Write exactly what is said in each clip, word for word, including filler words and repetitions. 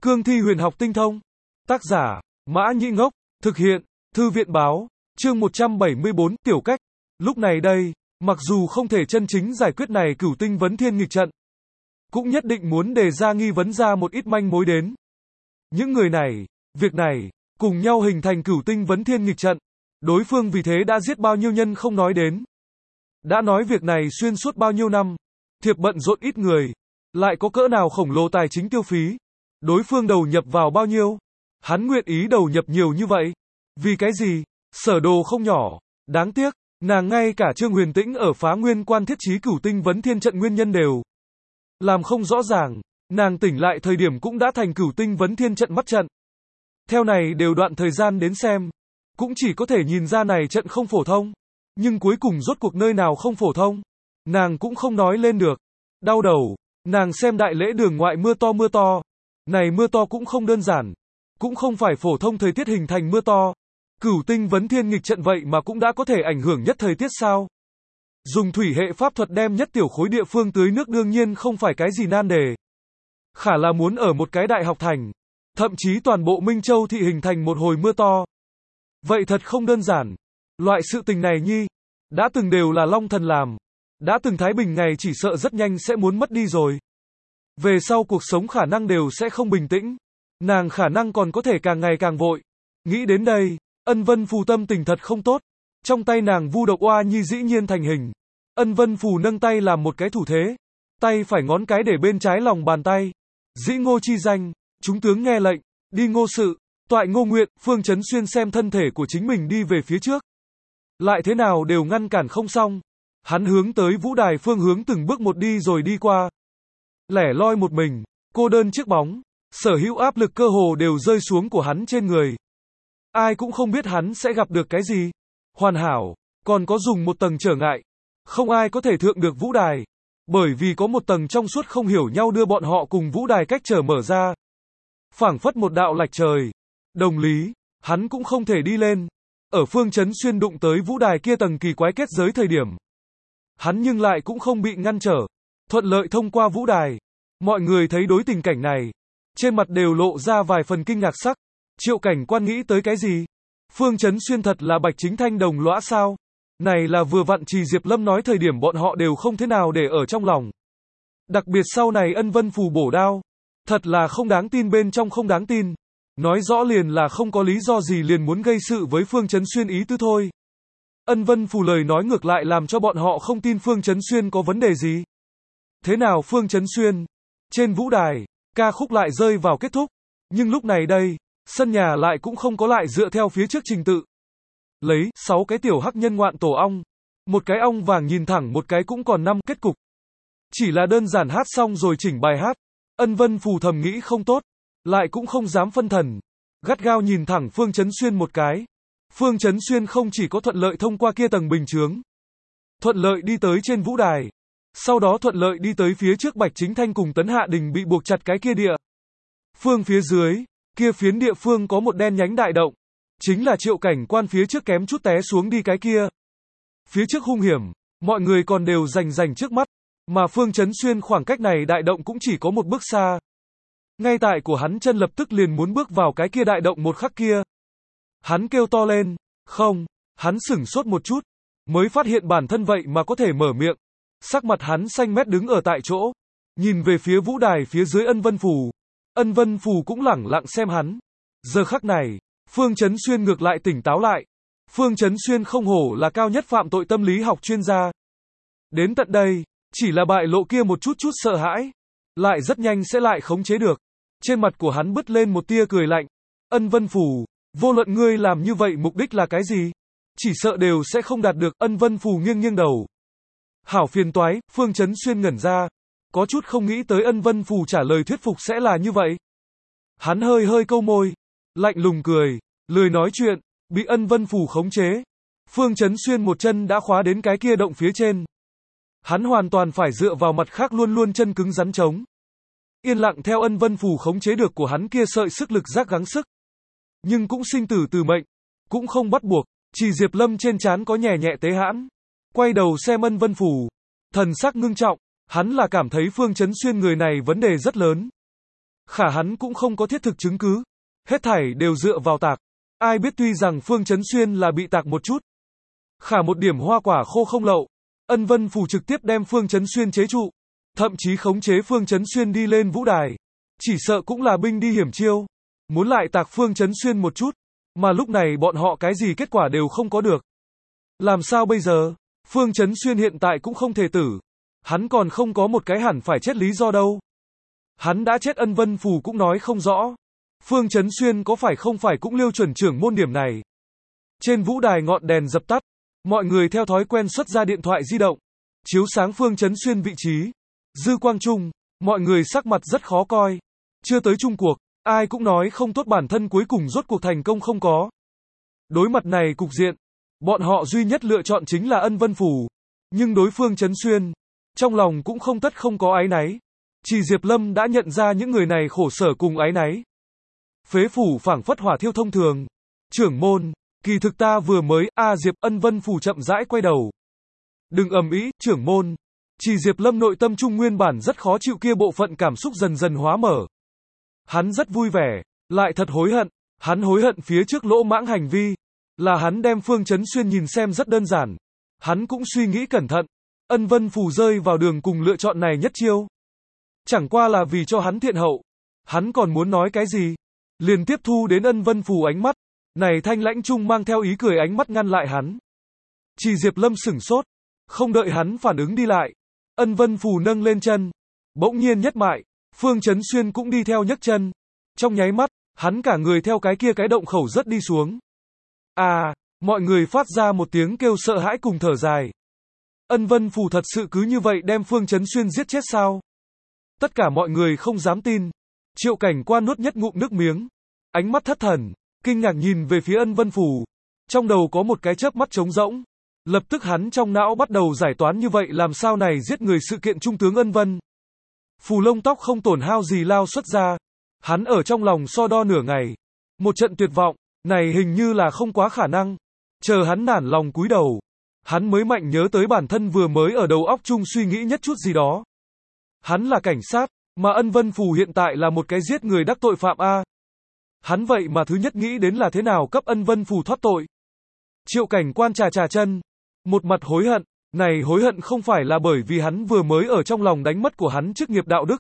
Cương thi huyền học tinh thông. Tác giả, Mã Nhĩ Ngốc. Thực hiện, Thư viện báo. Chương một trăm bảy mươi bốn, tiểu cách. Lúc này đây, mặc dù không thể chân chính giải quyết này cửu tinh vấn thiên nghịch trận, cũng nhất định muốn đề ra nghi vấn ra một ít manh mối đến. Những người này, việc này, cùng nhau hình thành cửu tinh vấn thiên nghịch trận. Đối phương vì thế đã giết bao nhiêu nhân không nói đến. Đã nói việc này xuyên suốt bao nhiêu năm, thiệp bận rộn ít người, lại có cỡ nào khổng lồ tài chính tiêu phí. Đối phương đầu nhập vào bao nhiêu? Hắn nguyện ý đầu nhập nhiều như vậy. Vì cái gì? Sở đồ không nhỏ. Đáng tiếc, nàng ngay cả Trương Huyền Tĩnh ở Phá Nguyên Quan thiết trí cửu tinh vấn thiên trận nguyên nhân đều làm không rõ ràng. Nàng tỉnh lại thời điểm cũng đã thành cửu tinh vấn thiên trận mắt trận. Theo này đều đoạn thời gian đến xem, cũng chỉ có thể nhìn ra này trận không phổ thông. Nhưng cuối cùng rốt cuộc nơi nào không phổ thông, nàng cũng không nói lên được. Đau đầu, nàng xem đại lễ đường ngoại mưa to mưa to. Này mưa to cũng không đơn giản, cũng không phải phổ thông thời tiết hình thành mưa to. Cửu tinh vấn thiên nghịch trận vậy mà cũng đã có thể ảnh hưởng nhất thời tiết sao? Dùng thủy hệ pháp thuật đem nhất tiểu khối địa phương tưới nước đương nhiên không phải cái gì nan đề. Khả là muốn ở một cái đại học thành, thậm chí toàn bộ Minh Châu thị hình thành một hồi mưa to. Vậy thật không đơn giản. Loại sự tình này nhi, đã từng đều là Long Thần làm. Đã từng Thái Bình ngày chỉ sợ rất nhanh sẽ muốn mất đi rồi. Về sau cuộc sống khả năng đều sẽ không bình tĩnh. Nàng khả năng còn có thể càng ngày càng vội. Nghĩ đến đây, Ân Vân Phù tâm tình thật không tốt. Trong tay nàng vu độc oa nhi dĩ nhiên thành hình. Ân Vân Phù nâng tay làm một cái thủ thế. Tay phải ngón cái để bên trái lòng bàn tay. Dĩ ngô chi danh, chúng tướng nghe lệnh, đi ngô sự, toại ngô nguyện. Phương Chấn Xuyên xem thân thể của chính mình đi về phía trước. Lại thế nào đều ngăn cản không xong. Hắn hướng tới vũ đài phương hướng từng bước một đi rồi đi qua. Lẻ loi một mình, cô đơn chiếc bóng, sở hữu áp lực cơ hồ đều rơi xuống của hắn trên người. Ai cũng không biết hắn sẽ gặp được cái gì. Hoàn hảo, còn có dùng một tầng trở ngại. Không ai có thể thượng được vũ đài. Bởi vì có một tầng trong suốt không hiểu nhau đưa bọn họ cùng vũ đài cách trở mở ra. Phảng phất một đạo lạch trời. Đồng lý, hắn cũng không thể đi lên. Ở Phương Chấn Xuyên đụng tới vũ đài kia tầng kỳ quái kết giới thời điểm, hắn nhưng lại cũng không bị ngăn trở, thuận lợi thông qua vũ đài. Mọi người thấy đối tình cảnh này, trên mặt đều lộ ra vài phần kinh ngạc sắc. Triệu Cảnh Quan nghĩ tới cái gì? Phương Chấn Xuyên thật là Bạch Chính Thanh đồng lõa sao? Này là vừa vặn Trì Diệp Lâm nói thời điểm bọn họ đều không thế nào để ở trong lòng. Đặc biệt sau này Ân Vân Phù bổ đao, thật là không đáng tin bên trong không đáng tin. Nói rõ liền là không có lý do gì liền muốn gây sự với Phương Chấn Xuyên ý tứ thôi. Ân Vân Phù lời nói ngược lại làm cho bọn họ không tin Phương Chấn Xuyên có vấn đề gì. Thế nào Phương Chấn Xuyên? Trên vũ đài, ca khúc lại rơi vào kết thúc. Nhưng lúc này đây, sân nhà lại cũng không có lại dựa theo phía trước trình tự. Lấy, sáu cái tiểu hắc nhân ngoạn tổ ong. Một cái ong vàng nhìn thẳng một cái cũng còn năm kết cục. Chỉ là đơn giản hát xong rồi chỉnh bài hát. Ân Vân Phù thầm nghĩ không tốt. Lại cũng không dám phân thần. Gắt gao nhìn thẳng Phương Chấn Xuyên một cái. Phương Chấn Xuyên không chỉ có thuận lợi thông qua kia tầng bình chướng. Thuận lợi đi tới trên vũ đài. Sau đó thuận lợi đi tới phía trước Bạch Chính Thanh cùng Tấn Hạ Đình bị buộc chặt cái kia địa. Phương phía dưới, kia phiến địa phương có một đen nhánh đại động. Chính là Triệu Cảnh Quan phía trước kém chút té xuống đi cái kia. Phía trước hung hiểm, mọi người còn đều rành rành trước mắt. Mà Phương Chấn Xuyên khoảng cách này đại động cũng chỉ có một bước xa. Ngay tại của hắn chân lập tức liền muốn bước vào cái kia đại động một khắc kia. Hắn kêu to lên, không, hắn sửng sốt một chút, mới phát hiện bản thân vậy mà có thể mở miệng. Sắc mặt hắn xanh mét đứng ở tại chỗ, nhìn về phía vũ đài phía dưới Ân Vân Phù. Ân Vân Phù cũng lẳng lặng xem hắn. Giờ khắc này, Phương Chấn Xuyên ngược lại tỉnh táo lại. Phương Chấn Xuyên không hổ là cao nhất phạm tội tâm lý học chuyên gia. Đến tận đây, chỉ là bại lộ kia một chút chút sợ hãi, lại rất nhanh sẽ lại khống chế được. Trên mặt của hắn bứt lên một tia cười lạnh. Ân Vân Phù, vô luận ngươi làm như vậy mục đích là cái gì? Chỉ sợ đều sẽ không đạt được. Ân Vân Phù nghiêng nghiêng đầu. Hảo phiền toái. Phương Chấn Xuyên ngẩn ra, có chút không nghĩ tới Ân Vân Phù trả lời thuyết phục sẽ là như vậy. Hắn hơi hơi câu môi, lạnh lùng cười, lười nói chuyện, bị Ân Vân Phù khống chế. Phương Chấn Xuyên một chân đã khóa đến cái kia động phía trên. Hắn hoàn toàn phải dựa vào mặt khác luôn luôn chân cứng rắn chống. Yên lặng theo Ân Vân Phù khống chế được của hắn kia sợi sức lực giác gắng sức. Nhưng cũng sinh tử từ mệnh, cũng không bắt buộc. Trì Diệp Lâm trên trán có nhẹ nhẹ tế hãn, quay đầu xem Ân Vân Phù, thần sắc ngưng trọng. Hắn là cảm thấy Phương Chấn Xuyên người này vấn đề rất lớn. Khả hắn cũng không có thiết thực chứng cứ. Hết thảy đều dựa vào tạc. Ai biết tuy rằng Phương Chấn Xuyên là bị tạc một chút. Khả một điểm hoa quả khô không lậu. Ân Vân Phù trực tiếp đem Phương Chấn Xuyên chế trụ. Thậm chí khống chế Phương Chấn Xuyên đi lên vũ đài. Chỉ sợ cũng là binh đi hiểm chiêu. Muốn lại tạc Phương Chấn Xuyên một chút. Mà lúc này bọn họ cái gì kết quả đều không có được. Làm sao bây giờ? Phương Chấn Xuyên hiện tại cũng không thể tử. Hắn còn không có một cái hẳn phải chết lý do đâu. Hắn đã chết, Ân Vân Phù cũng nói không rõ. Phương Chấn Xuyên có phải không phải cũng liêu chuẩn trưởng môn điểm này. Trên vũ đài ngọn đèn dập tắt. Mọi người theo thói quen xuất ra điện thoại di động. Chiếu sáng Phương Chấn Xuyên vị trí. Dư quang trung. Mọi người sắc mặt rất khó coi. Chưa tới chung cuộc. Ai cũng nói không tốt, bản thân cuối cùng rốt cuộc thành công không có. Đối mặt này cục diện. Bọn họ duy nhất lựa chọn chính là Ân Vân Phù. Nhưng đối phương Chấn Xuyên. Trong lòng cũng không tất không có áy náy. Chỉ Diệp Lâm đã nhận ra những người này khổ sở cùng áy náy. Phế phủ phảng phất hỏa thiêu thông thường. Trưởng môn, kỳ thực ta vừa mới, a à, Diệp. Ân Vân Phù chậm rãi quay đầu. Đừng ầm ĩ, trưởng môn. Chỉ Diệp Lâm nội tâm trung nguyên bản rất khó chịu kia bộ phận cảm xúc dần dần hóa mở. Hắn rất vui vẻ, lại thật hối hận. Hắn hối hận phía trước lỗ mãng hành vi. Là hắn đem Phương Chấn Xuyên nhìn xem rất đơn giản. Hắn cũng suy nghĩ cẩn thận. Ân Vân Phù rơi vào đường cùng lựa chọn này nhất chiêu. Chẳng qua là vì cho hắn thiện hậu. Hắn còn muốn nói cái gì? Liền tiếp thu đến Ân Vân Phù ánh mắt. Này thanh lãnh trung mang theo ý cười ánh mắt ngăn lại hắn. Chỉ Diệp Lâm sửng sốt. Không đợi hắn phản ứng đi lại. Ân Vân Phù nâng lên chân. Bỗng nhiên nhất mại. Phương Chấn Xuyên cũng đi theo nhấc chân. Trong nháy mắt, hắn cả người theo cái kia cái động khẩu rất đi xuống. À, mọi người phát ra một tiếng kêu sợ hãi cùng thở dài. Ân Vân Phù thật sự cứ như vậy đem Phương Chấn Xuyên giết chết sao? Tất cả mọi người không dám tin. Triệu Cảnh Quan nuốt nhất ngụm nước miếng. Ánh mắt thất thần, kinh ngạc nhìn về phía Ân Vân Phù. Trong đầu có một cái chớp mắt trống rỗng. Lập tức hắn trong não bắt đầu giải toán như vậy làm sao này giết người sự kiện trung tướng Ân Vân. Phù lông tóc không tổn hao gì lao xuất ra. Hắn ở trong lòng so đo nửa ngày. Một trận tuyệt vọng, này hình như là không quá khả năng. Chờ hắn nản lòng cúi đầu. Hắn mới mạnh nhớ tới bản thân vừa mới ở đầu óc chung suy nghĩ nhất chút gì đó. Hắn là cảnh sát, mà Ân Vân Phù hiện tại là một cái giết người đắc tội phạm A. Hắn vậy mà thứ nhất nghĩ đến là thế nào cấp Ân Vân Phù thoát tội. Triệu Cảnh Quan trà trà chân. Một mặt hối hận. Này hối hận không phải là bởi vì hắn vừa mới ở trong lòng đánh mất của hắn chức nghiệp đạo đức.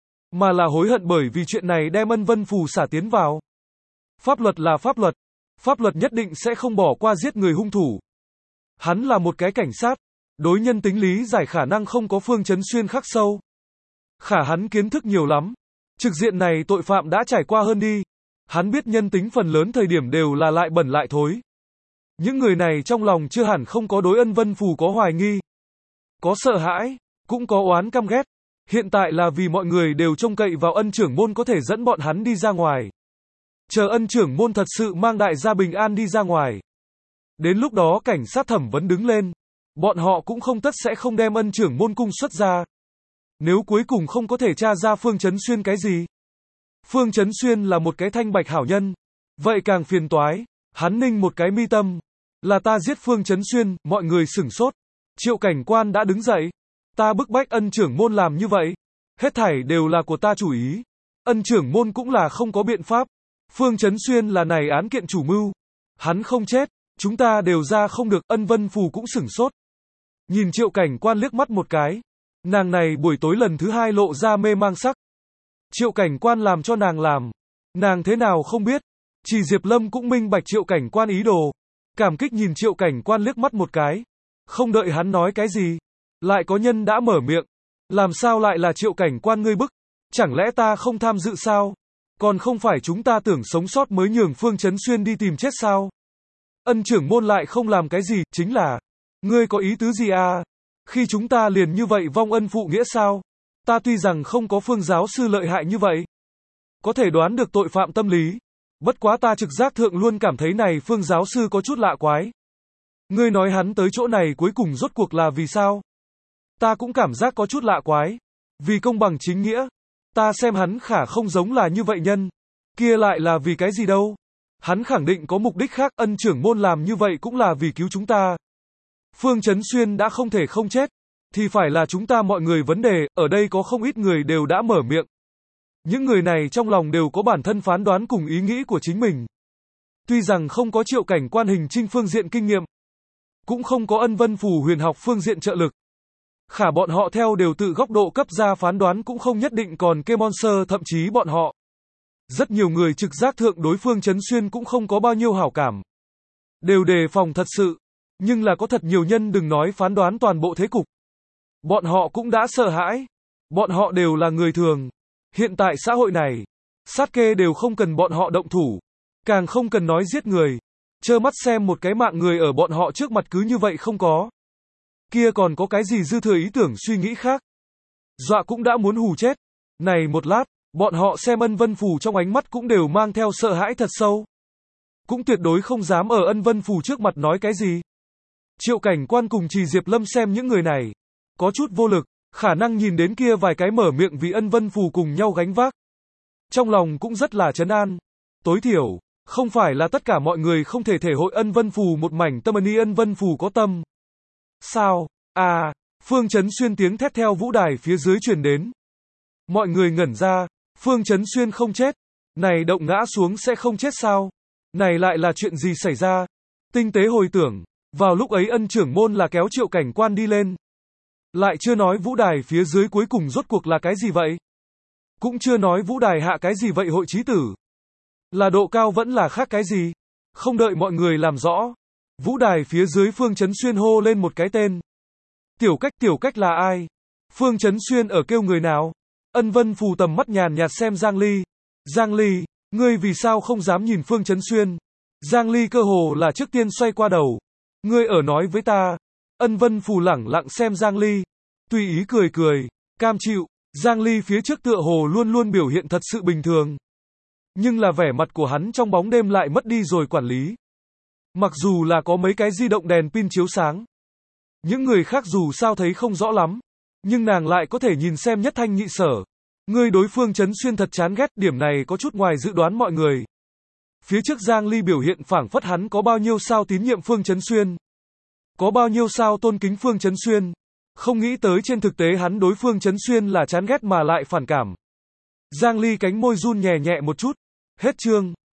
Mà là hối hận bởi vì chuyện này đem Ân Vân Phù xả tiến vào. Pháp luật là pháp luật. Pháp luật nhất định sẽ không bỏ qua giết người hung thủ. Hắn là một cái cảnh sát. Đối nhân tính lý giải khả năng không có Phương Chấn Xuyên khắc sâu. Khả hắn kiến thức nhiều lắm. Trực diện này tội phạm đã trải qua hơn đi. Hắn biết nhân tính phần lớn thời điểm đều là lại bẩn lại thối. Những người này trong lòng chưa hẳn không có đối Ân Vân Phù có hoài nghi. Có sợ hãi, cũng có oán căm ghét. Hiện tại là vì mọi người đều trông cậy vào Ân trưởng môn có thể dẫn bọn hắn đi ra ngoài. Chờ Ân trưởng môn thật sự mang đại gia bình an đi ra ngoài. Đến lúc đó cảnh sát thẩm vấn đứng lên. Bọn họ cũng không tất sẽ không đem Ân trưởng môn cung xuất ra. Nếu cuối cùng không có thể tra ra Phương Chấn Xuyên cái gì. Phương Chấn Xuyên là một cái thanh bạch hảo nhân. Vậy càng phiền toái. Hắn ninh một cái mi tâm. Là ta giết Phương Chấn Xuyên, mọi người sửng sốt. Triệu Cảnh Quan đã đứng dậy. Ta bức bách Ân trưởng môn làm như vậy. Hết thảy đều là của ta chủ ý. Ân trưởng môn cũng là không có biện pháp. Phương Chấn Xuyên là này án kiện chủ mưu. Hắn không chết. Chúng ta đều ra không được. Ân Vân Phù cũng sửng sốt. Nhìn Triệu Cảnh Quan liếc mắt một cái. Nàng này buổi tối lần thứ hai lộ ra mê mang sắc. Triệu Cảnh Quan làm cho nàng làm. Nàng thế nào không biết. Chỉ Diệp Lâm cũng minh bạch Triệu Cảnh Quan ý đồ. Cảm kích nhìn Triệu Cảnh Quan liếc mắt một cái. Không đợi hắn nói cái gì. Lại có nhân đã mở miệng. Làm sao lại là Triệu Cảnh Quan ngươi bức? Chẳng lẽ ta không tham dự sao? Còn không phải chúng ta tưởng sống sót mới nhường Phương Chấn Xuyên đi tìm chết sao? Ân trưởng môn lại không làm cái gì, chính là. Ngươi có ý tứ gì à? Khi chúng ta liền như vậy vong ân phụ nghĩa sao? Ta tuy rằng không có Phương giáo sư lợi hại như vậy. Có thể đoán được tội phạm tâm lý. Bất quá ta trực giác thượng luôn cảm thấy này Phương giáo sư có chút lạ quái. Ngươi nói hắn tới chỗ này cuối cùng rốt cuộc là vì sao? Ta cũng cảm giác có chút lạ quái. Vì công bằng chính nghĩa. Ta xem hắn khả không giống là như vậy nhân. Kia lại là vì cái gì đâu? Hắn khẳng định có mục đích khác. Ân trưởng môn làm như vậy cũng là vì cứu chúng ta. Phương Chấn Xuyên đã không thể không chết. Thì phải là chúng ta mọi người vấn đề. Ở đây có không ít người đều đã mở miệng. Những người này trong lòng đều có bản thân phán đoán cùng ý nghĩ của chính mình. Tuy rằng không có Triệu Cảnh Quan hình trinh phương diện kinh nghiệm, cũng không có Ân Vân Phù huyền học phương diện trợ lực. Khả bọn họ theo đều tự góc độ cấp ra phán đoán cũng không nhất định còn kê Monster, thậm chí bọn họ. Rất nhiều người trực giác thượng đối phương Trấn Xuyên cũng không có bao nhiêu hảo cảm. Đều đề phòng thật sự. Nhưng là có thật nhiều nhân đừng nói phán đoán toàn bộ thế cục. Bọn họ cũng đã sợ hãi. Bọn họ đều là người thường. Hiện tại xã hội này, sát kê đều không cần bọn họ động thủ. Càng không cần nói giết người. Trơ mắt xem một cái mạng người ở bọn họ trước mặt cứ như vậy không có. Kia còn có cái gì dư thừa ý tưởng suy nghĩ khác. Dọa cũng đã muốn hù chết. Này một lát, bọn họ xem Ân Vân Phù trong ánh mắt cũng đều mang theo sợ hãi thật sâu. Cũng tuyệt đối không dám ở Ân Vân Phù trước mặt nói cái gì. Triệu Cảnh Quan cùng Trì Diệp Lâm xem những người này, có chút vô lực, khả năng nhìn đến kia vài cái mở miệng vì Ân Vân Phù cùng nhau gánh vác. Trong lòng cũng rất là trấn an. Tối thiểu, không phải là tất cả mọi người không thể thể hội Ân Vân Phù một mảnh tâm ân, Ân Vân Phù có tâm. Sao? À, Phương Trấn Xuyên tiếng thét theo vũ đài phía dưới truyền đến. Mọi người ngẩn ra, Phương Trấn Xuyên không chết. Này động ngã xuống sẽ không chết sao? Này lại là chuyện gì xảy ra? Tinh tế hồi tưởng, vào lúc ấy Ân trưởng môn là kéo Triệu Cảnh Quan đi lên. Lại chưa nói vũ đài phía dưới cuối cùng rốt cuộc là cái gì vậy? Cũng chưa nói vũ đài hạ cái gì vậy hội trí tử? Là độ cao vẫn là khác cái gì? Không đợi mọi người làm rõ. Vũ đài phía dưới Phương Trấn Xuyên hô lên một cái tên. Tiểu Cách, Tiểu Cách là ai? Phương Trấn Xuyên ở kêu người nào? Ân Vân Phù tầm mắt nhàn nhạt xem Giang Ly. Giang Ly, ngươi vì sao không dám nhìn Phương Trấn Xuyên? Giang Ly cơ hồ là trước tiên xoay qua đầu. Ngươi ở nói với ta. Ân Vân Phù lẳng lặng xem Giang Ly. Tùy ý cười cười, cam chịu. Giang Ly phía trước tựa hồ luôn luôn biểu hiện thật sự bình thường. Nhưng là vẻ mặt của hắn trong bóng đêm lại mất đi rồi quản lý. Mặc dù là có mấy cái di động đèn pin chiếu sáng. Những người khác dù sao thấy không rõ lắm. Nhưng nàng lại có thể nhìn xem nhất thanh nhị sở. Ngươi đối phương Trấn Xuyên thật chán ghét, điểm này có chút ngoài dự đoán mọi người. Phía trước Giang Ly biểu hiện phảng phất hắn có bao nhiêu sao tín nhiệm Phương Trấn Xuyên. Có bao nhiêu sao tôn kính Phương Trấn Xuyên. Không nghĩ tới trên thực tế hắn đối phương Trấn Xuyên là chán ghét mà lại phản cảm. Giang Ly cánh môi run nhẹ nhẹ một chút. Hết chương.